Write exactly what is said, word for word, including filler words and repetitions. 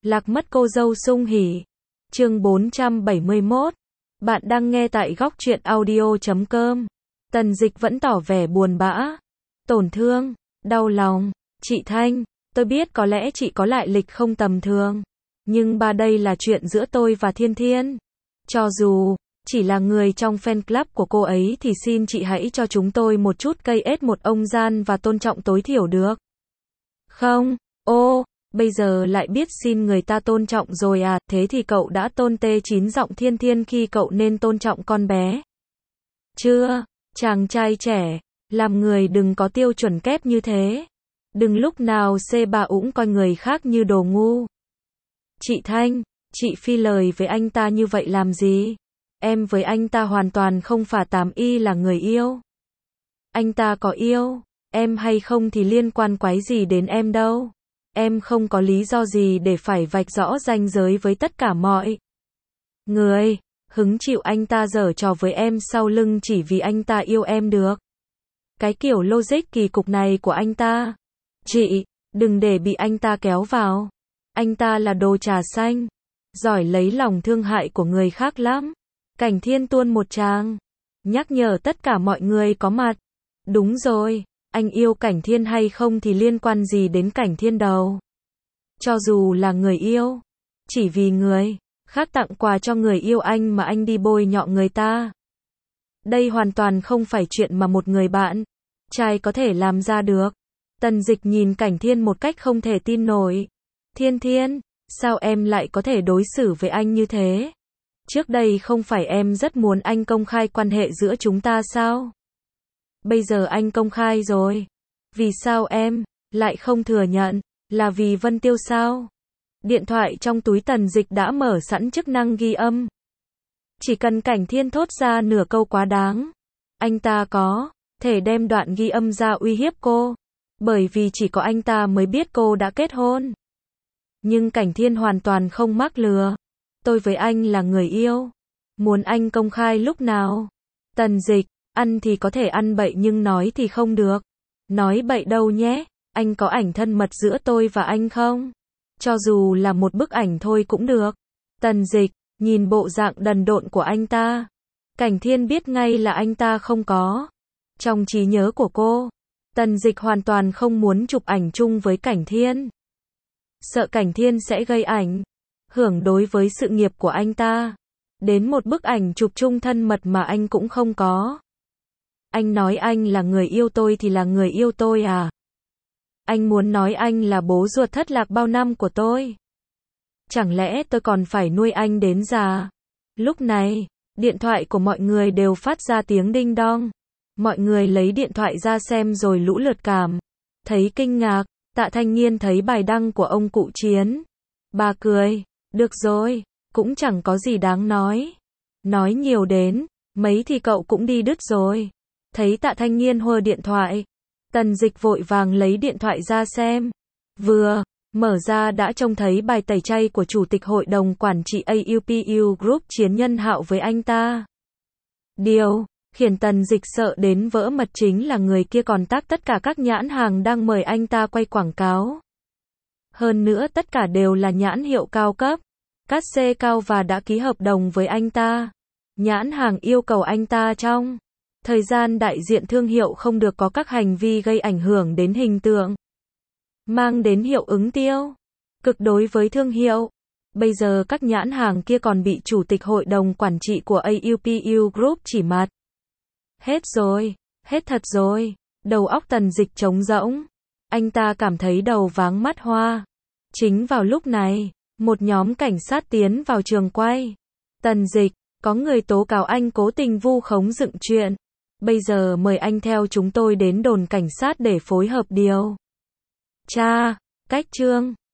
Lạc mất cô dâu sung hỉ. Chương bốn trăm bảy mươi mốt. Bạn đang nghe tại góc truyện audio chấm com. Tần Dịch vẫn tỏ vẻ buồn bã, tổn thương, đau lòng. Chị Thanh, tôi biết có lẽ chị có lại lịch không tầm thường, nhưng ba đây là chuyện giữa tôi và Thiên Thiên. Cho dù chỉ là người trong fan club của cô ấy thì xin chị hãy cho chúng tôi một chút cây ết một ông gian và tôn trọng tối thiểu được không? Ô, bây giờ lại biết xin người ta tôn trọng rồi à, thế thì cậu đã tôn tê chín giọng Thiên Thiên khi cậu nên tôn trọng con bé chưa? Chàng trai trẻ, làm người đừng có tiêu chuẩn kép như thế. Đừng lúc nào xê bà ũng coi người khác như đồ ngu. Chị Thanh, chị phi lời với anh ta như vậy làm gì? Em với anh ta hoàn toàn không phải tám y là người yêu. Anh ta có yêu em hay không thì liên quan quái gì đến em đâu. Em không có lý do gì để phải vạch rõ ranh giới với tất cả mọi người. Hứng chịu anh ta giở trò với em sau lưng chỉ vì anh ta yêu em được. Cái kiểu logic kỳ cục này của anh ta. Chị, đừng để bị anh ta kéo vào. Anh ta là đồ trà xanh, giỏi lấy lòng thương hại của người khác lắm. Cảnh Thiên tuôn một tràng, nhắc nhở tất cả mọi người có mặt. Đúng rồi, anh yêu Cảnh Thiên hay không thì liên quan gì đến Cảnh Thiên đâu. Cho dù là người yêu, chỉ vì người khác tặng quà cho người yêu anh mà anh đi bôi nhọ người ta. Đây hoàn toàn không phải chuyện mà một người bạn trai có thể làm ra được. Tần Dịch nhìn Cảnh Thiên một cách không thể tin nổi. Thiên Thiên, sao em lại có thể đối xử với anh như thế? Trước đây không phải em rất muốn anh công khai quan hệ giữa chúng ta sao? Bây giờ anh công khai rồi. Vì sao em lại không thừa nhận? Là vì Vân Tiêu sao? Điện thoại trong túi Tần Dịch đã mở sẵn chức năng ghi âm. Chỉ cần Cảnh Thiên thốt ra nửa câu quá đáng, anh ta có thể đem đoạn ghi âm ra uy hiếp cô. Bởi vì chỉ có anh ta mới biết cô đã kết hôn. Nhưng Cảnh Thiên hoàn toàn không mắc lừa. Tôi với anh là người yêu. Muốn anh công khai lúc nào? Tần Dịch, ăn thì có thể ăn bậy nhưng nói thì không được. Nói bậy đâu nhé, anh có ảnh thân mật giữa tôi và anh không? Cho dù là một bức ảnh thôi cũng được. Tần Dịch, nhìn bộ dạng đần độn của anh ta. Cảnh Thiên biết ngay là anh ta không có. Trong trí nhớ của cô, Tần Dịch hoàn toàn không muốn chụp ảnh chung với Cảnh Thiên. Sợ Cảnh Thiên sẽ gây ảnh hưởng đối với sự nghiệp của anh ta. Đến một bức ảnh chụp chung thân mật mà anh cũng không có. Anh nói anh là người yêu tôi thì là người yêu tôi à? Anh muốn nói anh là bố ruột thất lạc bao năm của tôi. Chẳng lẽ tôi còn phải nuôi anh đến già? Lúc này, điện thoại của mọi người đều phát ra tiếng đinh đong. Mọi người lấy điện thoại ra xem rồi lũ lượt cảm thấy kinh ngạc. Tạ Thanh Nghiên thấy bài đăng của ông cụ Chiến. Bà cười, được rồi, cũng chẳng có gì đáng nói. Nói nhiều đến mấy thì cậu cũng đi đứt rồi. Thấy Tạ Thanh Nghiên hơ điện thoại, Tần Dịch vội vàng lấy điện thoại ra xem. Vừa mở ra đã trông thấy bài tẩy chay của Chủ tịch Hội đồng Quản trị a u pê u Group Chiến Nhân Hạo với anh ta. Điều khiến Tần Dịch sợ đến vỡ mật chính là người kia còn tag tất cả các nhãn hàng đang mời anh ta quay quảng cáo. Hơn nữa tất cả đều là nhãn hiệu cao cấp, cát xê cao và đã ký hợp đồng với anh ta. Nhãn hàng yêu cầu anh ta trong thời gian đại diện thương hiệu không được có các hành vi gây ảnh hưởng đến hình tượng, mang đến hiệu ứng tiêu cực đối với thương hiệu. Bây giờ các nhãn hàng kia còn bị Chủ tịch Hội đồng Quản trị của a u pê u Group chỉ mặt. Hết rồi, hết thật rồi. Đầu óc Tần Dịch trống rỗng. Anh ta cảm thấy đầu váng mắt hoa. Chính vào lúc này, một nhóm cảnh sát tiến vào trường quay. Tần Dịch, có người tố cáo anh cố tình vu khống dựng chuyện. Bây giờ mời anh theo chúng tôi đến đồn cảnh sát để phối hợp điều tra. Cách chương